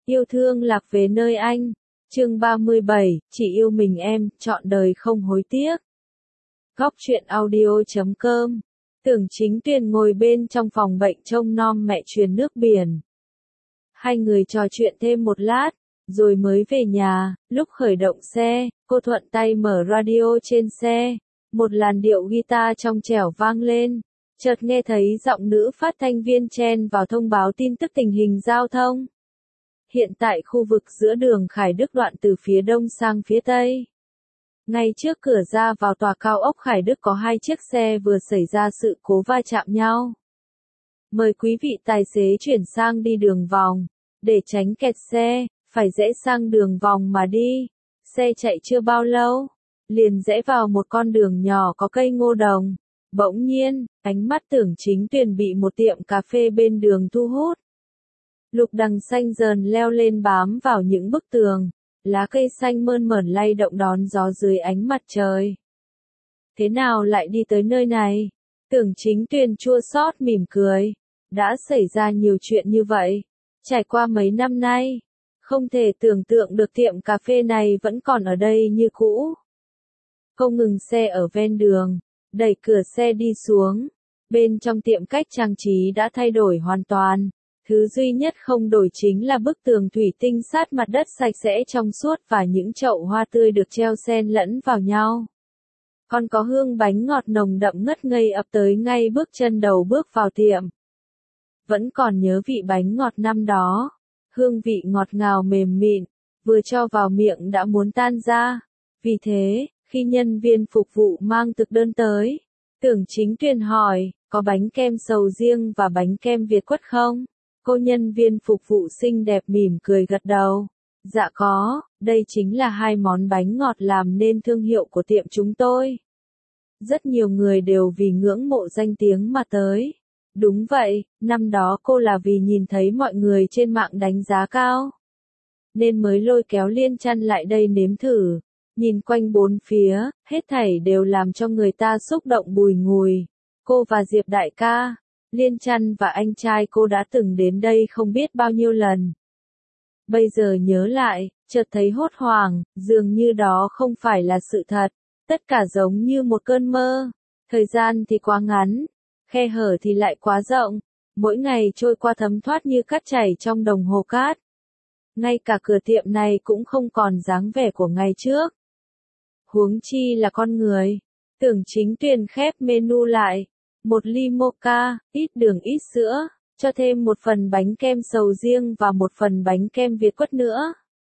Yêu thương lạc về nơi anh. Chương 37, chỉ yêu mình em, trọn đời không hối tiếc. Góc truyện audio.com. Tưởng Chính Tuyền ngồi bên trong phòng bệnh trông nom mẹ truyền nước biển. Hai người trò chuyện thêm một lát, rồi mới về nhà. Lúc khởi động xe, cô thuận tay mở radio trên xe. Một làn điệu guitar trong trẻo vang lên. Chợt nghe thấy giọng nữ phát thanh viên chen vào thông báo tin tức tình hình giao thông. Hiện tại khu vực giữa đường Khải Đức đoạn từ phía đông sang phía tây. Ngay trước cửa ra vào tòa cao ốc Khải Đức có hai chiếc xe vừa xảy ra sự cố va chạm nhau. Mời quý vị tài xế chuyển sang đi đường vòng. Để tránh kẹt xe, phải rẽ sang đường vòng mà đi. Xe chạy chưa bao lâu, liền rẽ vào một con đường nhỏ có cây ngô đồng. Bỗng nhiên, ánh mắt Tưởng Chính Tuyền bị một tiệm cà phê bên đường thu hút. Lục đằng xanh dần leo lên bám vào những bức tường, lá cây xanh mơn mởn lay động đón gió dưới ánh mặt trời. Thế nào lại đi tới nơi này? Tưởng Chính Tuyền chua xót mỉm cười. Đã xảy ra nhiều chuyện như vậy. Trải qua mấy năm nay, không thể tưởng tượng được tiệm cà phê này vẫn còn ở đây như cũ. Cô ngừng xe ở ven đường, đẩy cửa xe đi xuống. Bên trong tiệm cách trang trí đã thay đổi hoàn toàn. Thứ duy nhất không đổi chính là bức tường thủy tinh sát mặt đất sạch sẽ trong suốt và những chậu hoa tươi được treo xen lẫn vào nhau. Còn có hương bánh ngọt nồng đậm ngất ngây ập tới ngay bước chân đầu bước vào tiệm. Vẫn còn nhớ vị bánh ngọt năm đó. Hương vị ngọt ngào mềm mịn, vừa cho vào miệng đã muốn tan ra. Vì thế, khi nhân viên phục vụ mang thực đơn tới, Tưởng Chính Tuyền hỏi, có bánh kem sầu riêng và bánh kem Việt quất không? Cô nhân viên phục vụ xinh đẹp mỉm cười gật đầu. Dạ có, đây chính là hai món bánh ngọt làm nên thương hiệu của tiệm chúng tôi. Rất nhiều người đều vì ngưỡng mộ danh tiếng mà tới. Đúng vậy, năm đó cô là vì nhìn thấy mọi người trên mạng đánh giá cao, nên mới lôi kéo Liên Chăn lại đây nếm thử. Nhìn quanh bốn phía, hết thảy đều làm cho người ta xúc động bùi ngùi. Cô và Diệp đại ca, Liên Chăn và anh trai cô đã từng đến đây không biết bao nhiêu lần. Bây giờ nhớ lại, chợt thấy hốt hoảng, dường như đó không phải là sự thật. Tất cả giống như một cơn mơ. Thời gian thì quá ngắn, khe hở thì lại quá rộng. Mỗi ngày trôi qua thấm thoát như cát chảy trong đồng hồ cát. Ngay cả cửa tiệm này cũng không còn dáng vẻ của ngày trước. Huống chi là con người. Tưởng Chính Tuyền khép menu lại. Một ly mocha, ít đường ít sữa, cho thêm một phần bánh kem sầu riêng và một phần bánh kem Việt quất nữa.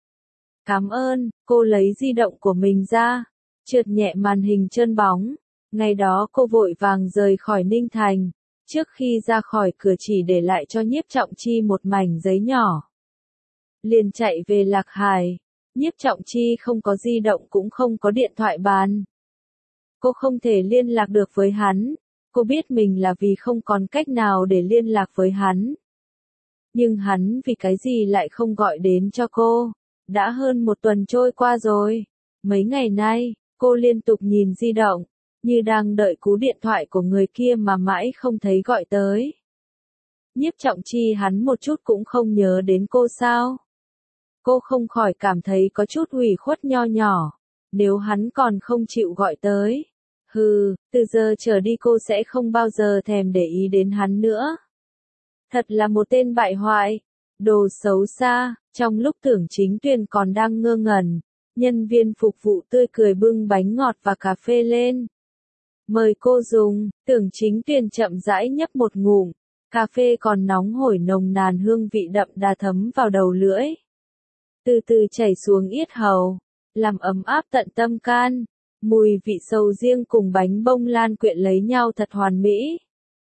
Cảm ơn, cô lấy di động của mình ra, trượt nhẹ màn hình trơn bóng. Ngày đó cô vội vàng rời khỏi Ninh Thành, trước khi ra khỏi cửa chỉ để lại cho Nhiếp Trọng Chi một mảnh giấy nhỏ. Liền chạy về Lạc Hải, Nhiếp Trọng Chi không có di động cũng không có điện thoại bàn. Cô không thể liên lạc được với hắn. Cô biết mình là vì không còn cách nào để liên lạc với hắn. Nhưng hắn vì cái gì lại không gọi đến cho cô? Đã hơn một tuần trôi qua rồi. Mấy ngày nay, cô liên tục nhìn di động, như đang đợi cú điện thoại của người kia mà mãi không thấy gọi tới. Nhiếp Trọng Chi hắn một chút cũng không nhớ đến cô sao? Cô không khỏi cảm thấy có chút ủy khuất nho nhỏ, nếu hắn còn không chịu gọi tới. Hừ, từ giờ trở đi cô sẽ không bao giờ thèm để ý đến hắn nữa. Thật là một tên bại hoại, đồ xấu xa. Trong lúc Tưởng Chính Tuyền còn đang ngơ ngẩn, nhân viên phục vụ tươi cười bưng bánh ngọt và cà phê lên. Mời cô dùng. Tưởng Chính Tuyền chậm rãi nhấp một ngụm, cà phê còn nóng hổi nồng nàn hương vị đậm đà thấm vào đầu lưỡi. Từ từ chảy xuống yết hầu, làm ấm áp tận tâm can. Mùi vị sầu riêng cùng bánh bông lan quyện lấy nhau thật hoàn mỹ.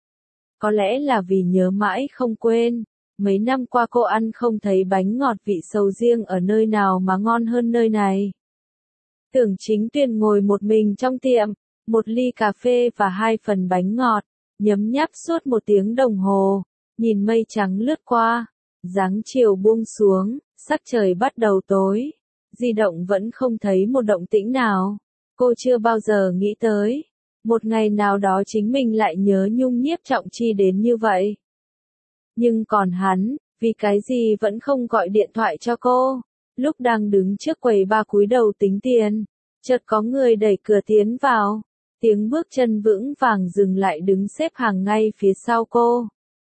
Có lẽ là vì nhớ mãi không quên, mấy năm qua cô ăn không thấy bánh ngọt vị sầu riêng ở nơi nào mà ngon hơn nơi này. Tưởng Chính Tuyền ngồi một mình trong tiệm, một ly cà phê và hai phần bánh ngọt, nhấm nháp suốt một tiếng đồng hồ, nhìn mây trắng lướt qua, dáng chiều buông xuống, sắc trời bắt đầu tối, di động vẫn không thấy một động tĩnh nào. Cô chưa bao giờ nghĩ tới, một ngày nào đó chính mình lại nhớ nhung Nhiếp Trọng Chi đến như vậy. Nhưng còn hắn, Vì cái gì vẫn không gọi điện thoại cho cô? Lúc đang đứng trước quầy ba cúi đầu tính tiền, chợt có người đẩy cửa tiến vào. Tiếng bước chân vững vàng dừng lại đứng xếp hàng ngay phía sau cô.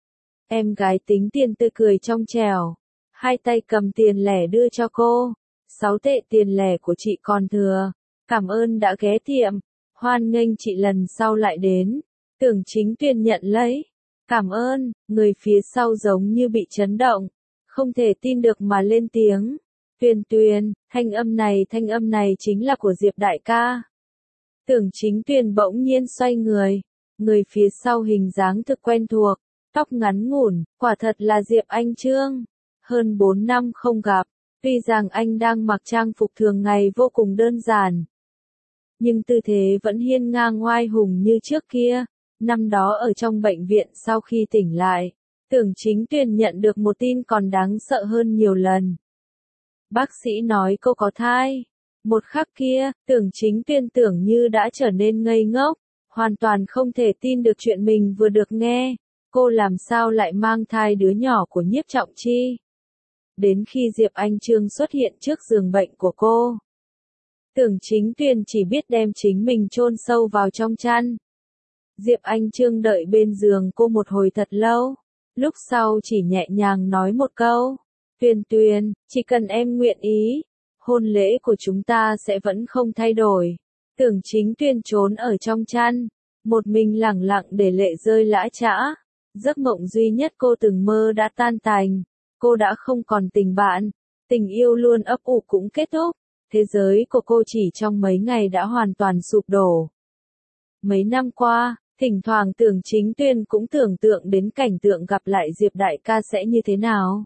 Em gái tính tiền tươi cười trong trẻo, hai tay cầm tiền lẻ đưa cho cô. 6 tệ tiền lẻ của chị còn thừa. Cảm ơn đã ghé tiệm. Hoan nghênh chị lần sau lại đến. Tưởng Chính Tuyền nhận lấy. Cảm ơn, người phía sau giống như bị chấn động. Không thể tin được mà lên tiếng. Tuyền Tuyền, thanh âm này chính là của Diệp đại ca. Tưởng Chính Tuyền bỗng nhiên xoay người. Người phía sau hình dáng thực quen thuộc. Tóc ngắn ngủn, quả thật là Diệp Anh Trương. Hơn 4 năm không gặp. Tuy rằng anh đang mặc trang phục thường ngày vô cùng đơn giản, nhưng tư thế vẫn hiên ngang oai hùng như trước kia. Năm đó ở trong bệnh viện sau khi tỉnh lại, Tưởng Chính Tuyền nhận được một tin còn đáng sợ hơn nhiều lần. Bác sĩ nói cô có thai. Một khắc kia, Tưởng Chính Tuyền tưởng như đã trở nên ngây ngốc, hoàn toàn không thể tin được chuyện mình vừa được nghe. Cô làm sao lại mang thai đứa nhỏ của Nhiếp Trọng Chi? Đến khi Diệp Anh Trương xuất hiện trước giường bệnh của cô, Tưởng Chính Tuyền chỉ biết đem chính mình chôn sâu vào trong chăn. Diệp Anh Trương đợi bên giường cô một hồi thật lâu, lúc sau chỉ nhẹ nhàng nói một câu, Tuyền Tuyền, chỉ cần em nguyện ý, hôn lễ của chúng ta sẽ vẫn không thay đổi. Tưởng Chính Tuyền trốn ở trong chăn, một mình lẳng lặng để lệ rơi lã chã. Giấc mộng duy nhất cô từng mơ đã tan tành. Cô đã không còn tình bạn, tình yêu luôn ấp ủ cũng kết thúc, thế giới của cô chỉ trong mấy ngày đã hoàn toàn sụp đổ. Mấy năm qua, thỉnh thoảng Tưởng Chính Tuyền cũng tưởng tượng đến cảnh tượng gặp lại Diệp đại ca sẽ như thế nào.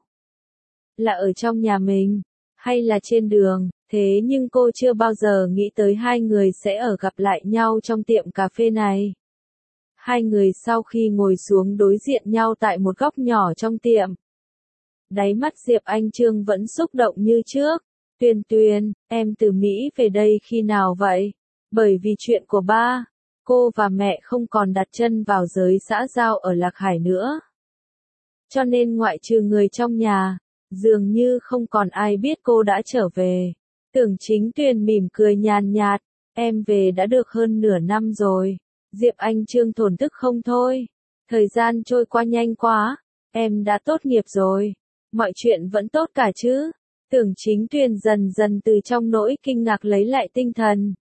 Là ở trong nhà mình, hay là trên đường, thế nhưng cô chưa bao giờ nghĩ tới hai người sẽ ở gặp lại nhau trong tiệm cà phê này. Hai người sau khi ngồi xuống đối diện nhau tại một góc nhỏ trong tiệm, đáy mắt Diệp Anh Trương vẫn xúc động như trước. Tuyền Tuyền, em từ Mỹ về đây khi nào vậy? Bởi vì chuyện của ba, cô và mẹ không còn đặt chân vào giới xã giao ở Lạc Hải nữa. Cho nên ngoại trừ người trong nhà, dường như không còn ai biết cô đã trở về. Tưởng Chính Tuyền mỉm cười nhàn nhạt, em về đã được hơn nửa năm rồi. Diệp Anh Trương thổn thức không thôi. Thời gian trôi qua nhanh quá, em đã tốt nghiệp rồi. Mọi chuyện vẫn tốt cả chứ? Tưởng Chính Tuyền dần dần từ trong nỗi kinh ngạc lấy lại tinh thần.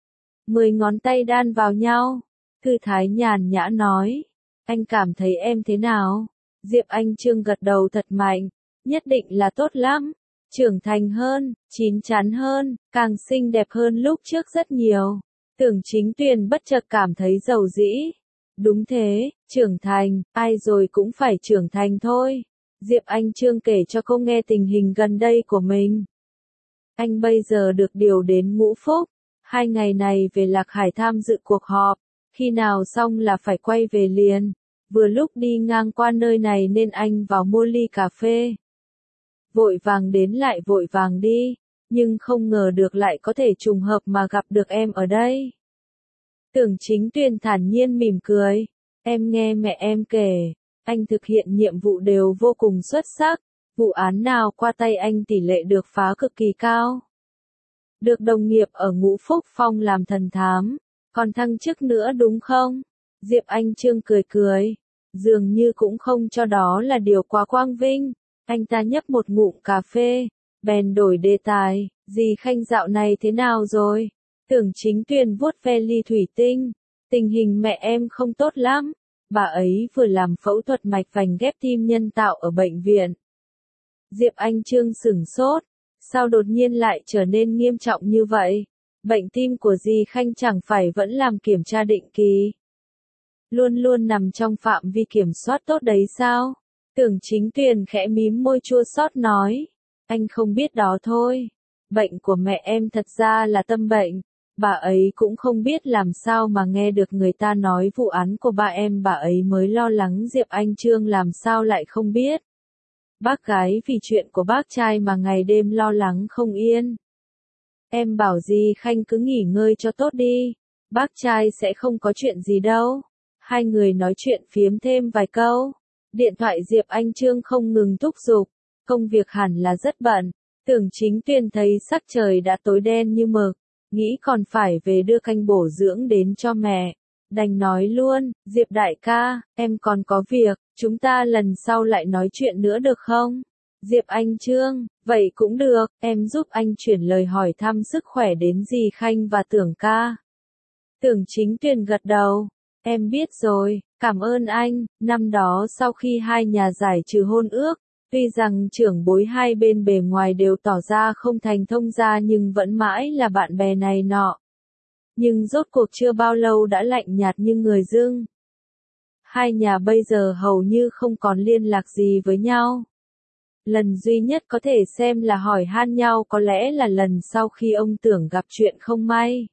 10 ngón tay đan vào nhau. Thư thái nhàn nhã nói. Anh cảm thấy em thế nào? Diệp Anh Trương gật đầu thật mạnh. Nhất định là tốt lắm. Trưởng thành hơn, chín chắn hơn, càng xinh đẹp hơn lúc trước rất nhiều. Tưởng Chính Tuyền bất chợt cảm thấy giàu dĩ. Đúng thế, trưởng thành, ai rồi cũng phải trưởng thành thôi. Diệp Anh Trương kể cho cô nghe tình hình gần đây của mình. Anh bây giờ được điều đến Ngũ Phúc, 2 ngày này về Lạc Hải tham dự cuộc họp, khi nào xong là phải quay về liền. Vừa lúc đi ngang qua nơi này nên anh vào mua ly cà phê. Vội vàng đến lại vội vàng đi, nhưng không ngờ được lại có thể trùng hợp mà gặp được em ở đây. Tưởng Chính Tuyền thản nhiên mỉm cười, em nghe mẹ em kể. Anh thực hiện nhiệm vụ đều vô cùng xuất sắc, vụ án nào qua tay anh tỷ lệ được phá cực kỳ cao. Được đồng nghiệp ở Ngũ Phúc Phong làm thần thám, còn thăng chức nữa đúng không? Diệp Anh Trương cười cười, dường như cũng không cho đó là điều quá quang vinh. Anh ta nhấp một ngụm cà phê, bèn đổi đề tài, dì Khanh dạo này thế nào rồi? Tưởng Chính Tuyền vuốt ve ly thủy tinh, tình hình mẹ em không tốt lắm. Bà ấy vừa làm phẫu thuật mạch vành ghép tim nhân tạo ở bệnh viện. Diệp Anh Trương sửng sốt, sao đột nhiên lại trở nên nghiêm trọng như vậy? Bệnh tim của dì Khanh chẳng phải vẫn làm kiểm tra định kỳ? Luôn luôn nằm trong phạm vi kiểm soát tốt đấy sao? Tưởng Chính Tuyền khẽ mím môi chua xót nói, anh không biết đó thôi. Bệnh của mẹ em thật ra là tâm bệnh. Bà ấy cũng không biết làm sao mà nghe được người ta nói vụ án của ba em, bà ấy mới lo lắng. Diệp Anh Trương làm sao lại không biết. Bác gái vì chuyện của bác trai mà ngày đêm lo lắng không yên. Em bảo dì Khanh cứ nghỉ ngơi cho tốt đi, bác trai sẽ không có chuyện gì đâu. Hai người nói chuyện phiếm thêm vài câu, Điện thoại Diệp Anh Trương không ngừng thúc giục, công việc hẳn là rất bận. Tưởng Chính Tuyên thấy sắc trời đã tối đen như mực, nghĩ còn phải về đưa canh bổ dưỡng đến cho mẹ. Đành nói luôn, Diệp đại ca, em còn có việc, chúng ta lần sau lại nói chuyện nữa được không? Diệp Anh Trương, vậy cũng được, em giúp anh chuyển lời hỏi thăm sức khỏe đến dì Khanh và Tưởng ca. Tưởng Chính Tuyên gật đầu, em biết rồi, cảm ơn anh. Năm đó sau khi hai nhà giải trừ hôn ước, tuy rằng trưởng bối hai bên bề ngoài đều tỏ ra không thành thông gia nhưng vẫn mãi là bạn bè này nọ. Nhưng rốt cuộc chưa bao lâu đã lạnh nhạt như người dưng. Hai nhà bây giờ hầu như không còn liên lạc gì với nhau. Lần duy nhất có thể xem là hỏi han nhau có lẽ là lần sau khi ông Tưởng gặp chuyện không may.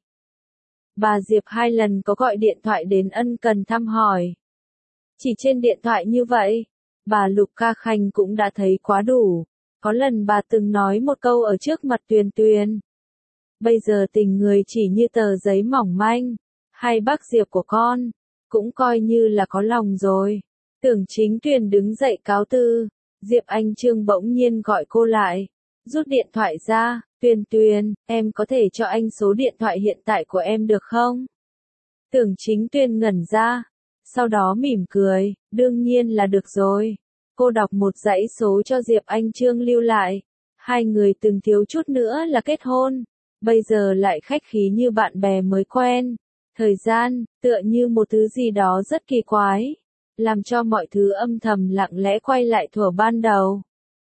Bà Diệp hai lần có gọi điện thoại đến ân cần thăm hỏi. Chỉ trên điện thoại như vậy, bà Lục Ca Khanh cũng đã thấy quá đủ. Có lần bà từng nói một câu ở trước mặt Tuyền Tuyền. Bây giờ tình người chỉ như tờ giấy mỏng manh, hai bác Diệp của con, cũng coi như là có lòng rồi. Tưởng Chính Tuyền đứng dậy cáo từ, Diệp Anh Trương bỗng nhiên gọi cô lại, rút điện thoại ra, Tuyền Tuyền, em có thể cho anh số điện thoại hiện tại của em được không? Tưởng Chính Tuyền ngẩn ra, sau đó mỉm cười, đương nhiên là được rồi. Cô đọc một dãy số cho Diệp Anh Trương lưu lại, hai người từng thiếu chút nữa là kết hôn. Bây giờ lại khách khí như bạn bè mới quen. Thời gian, tựa như một thứ gì đó rất kỳ quái, làm cho mọi thứ âm thầm lặng lẽ quay lại thuở ban đầu.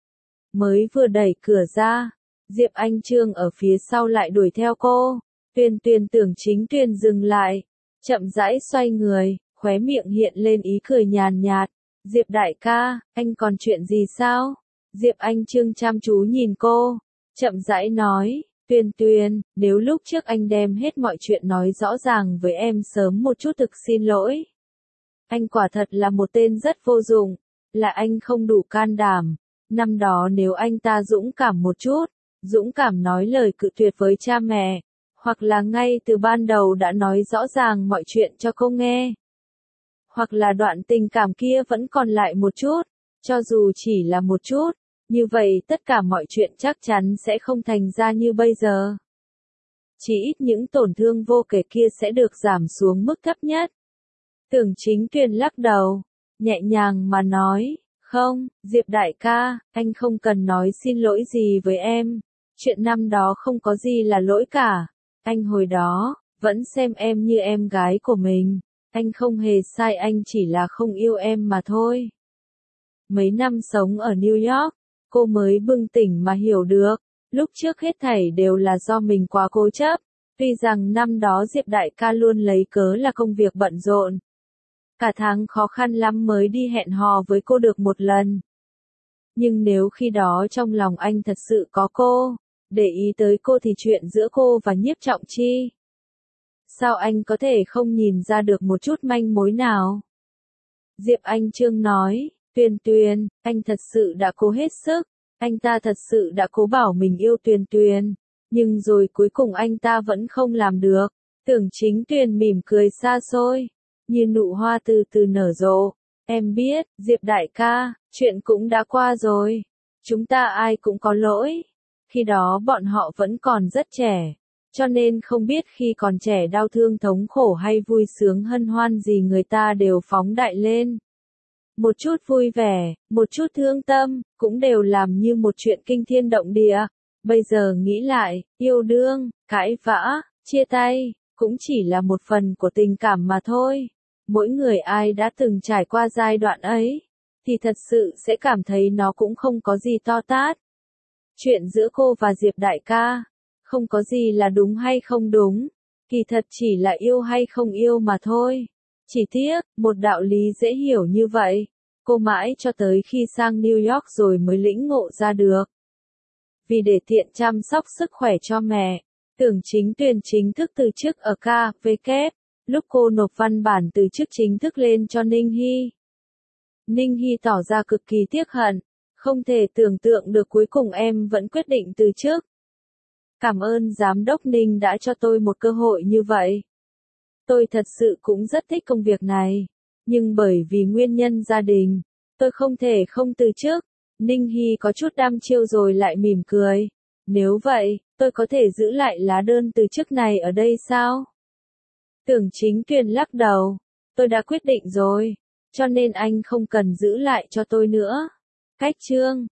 Mới vừa đẩy cửa ra, Diệp Anh Trương ở phía sau lại đuổi theo cô. Tuyền Tuyền Tưởng Chính Tuyền dừng lại, chậm rãi xoay người, khóe miệng hiện lên ý cười nhàn nhạt. Diệp đại ca, anh còn chuyện gì sao? Diệp Anh Trương chăm chú nhìn cô, chậm rãi nói. Tuyền Tuyền, nếu lúc trước anh đem hết mọi chuyện nói rõ ràng với em sớm một chút thực xin lỗi. Anh quả thật là một tên rất vô dụng, là anh không đủ can đảm. Năm đó nếu anh ta dũng cảm một chút, dũng cảm nói lời cự tuyệt với cha mẹ, hoặc là ngay từ ban đầu đã nói rõ ràng mọi chuyện cho cô nghe. Hoặc là đoạn tình cảm kia vẫn còn lại một chút, cho dù chỉ là một chút. Như vậy tất cả mọi chuyện chắc chắn sẽ không thành ra như bây giờ. Chỉ ít những tổn thương vô kể kia sẽ được giảm xuống mức thấp nhất. Tưởng Chính Tuyền lắc đầu, nhẹ nhàng mà nói, không, Diệp đại ca, anh không cần nói xin lỗi gì với em. Chuyện năm đó không có gì là lỗi cả. Anh hồi đó, vẫn xem em như em gái của mình. Anh không hề sai, anh chỉ là không yêu em mà thôi. Mấy năm sống ở New York, cô mới bừng tỉnh mà hiểu được, lúc trước hết thảy đều là do mình quá cố chấp, tuy rằng năm đó Diệp đại ca luôn lấy cớ là công việc bận rộn. Cả tháng khó khăn lắm mới đi hẹn hò với cô được một lần. Nhưng nếu khi đó trong lòng anh thật sự có cô, để ý tới cô thì chuyện giữa cô và Nhiếp Trọng Chi, sao anh có thể không nhìn ra được một chút manh mối nào? Diệp Anh Trương nói. Tuyền Tuyền, anh thật sự đã cố hết sức, anh ta thật sự đã cố bảo mình yêu Tuyền Tuyền, nhưng rồi cuối cùng anh ta vẫn không làm được. Tưởng Chính Tuyền mỉm cười xa xôi, như nụ hoa từ từ nở rộ. Em biết, Diệp đại ca, chuyện cũng đã qua rồi. Chúng ta ai cũng có lỗi. Khi đó bọn họ vẫn còn rất trẻ, cho nên không biết khi còn trẻ đau thương thống khổ hay vui sướng hân hoan gì người ta đều phóng đại lên. Một chút vui vẻ, một chút thương tâm, cũng đều làm như một chuyện kinh thiên động địa. Bây giờ nghĩ lại, yêu đương, cãi vã, chia tay, cũng chỉ là một phần của tình cảm mà thôi. Mỗi người ai đã từng trải qua giai đoạn ấy, thì thật sự sẽ cảm thấy nó cũng không có gì to tát. Chuyện giữa cô và Diệp đại ca, không có gì là đúng hay không đúng, kỳ thật chỉ là yêu hay không yêu mà thôi. Chỉ tiếc, một đạo lý dễ hiểu như vậy, cô mãi cho tới khi sang New York rồi mới lĩnh ngộ ra được. Vì để tiện chăm sóc sức khỏe cho mẹ, Tưởng Chính Tuyền chính thức từ chức ở KVK, lúc cô nộp văn bản từ chức chính thức lên cho Ninh Hy. Ninh Hy tỏ ra cực kỳ tiếc hận, không thể tưởng tượng được cuối cùng em vẫn quyết định từ chức. Cảm ơn Giám đốc Ninh đã cho tôi một cơ hội như vậy. Tôi thật sự cũng rất thích công việc này, nhưng bởi vì nguyên nhân gia đình, Tôi không thể không từ chức. Ninh Hy có chút đăm chiêu rồi lại mỉm cười. Nếu vậy, tôi có thể giữ lại lá đơn từ chức này ở đây sao? Tưởng Chính Tuyền lắc đầu. Tôi đã quyết định rồi, cho nên anh không cần giữ lại cho tôi nữa. Cách chương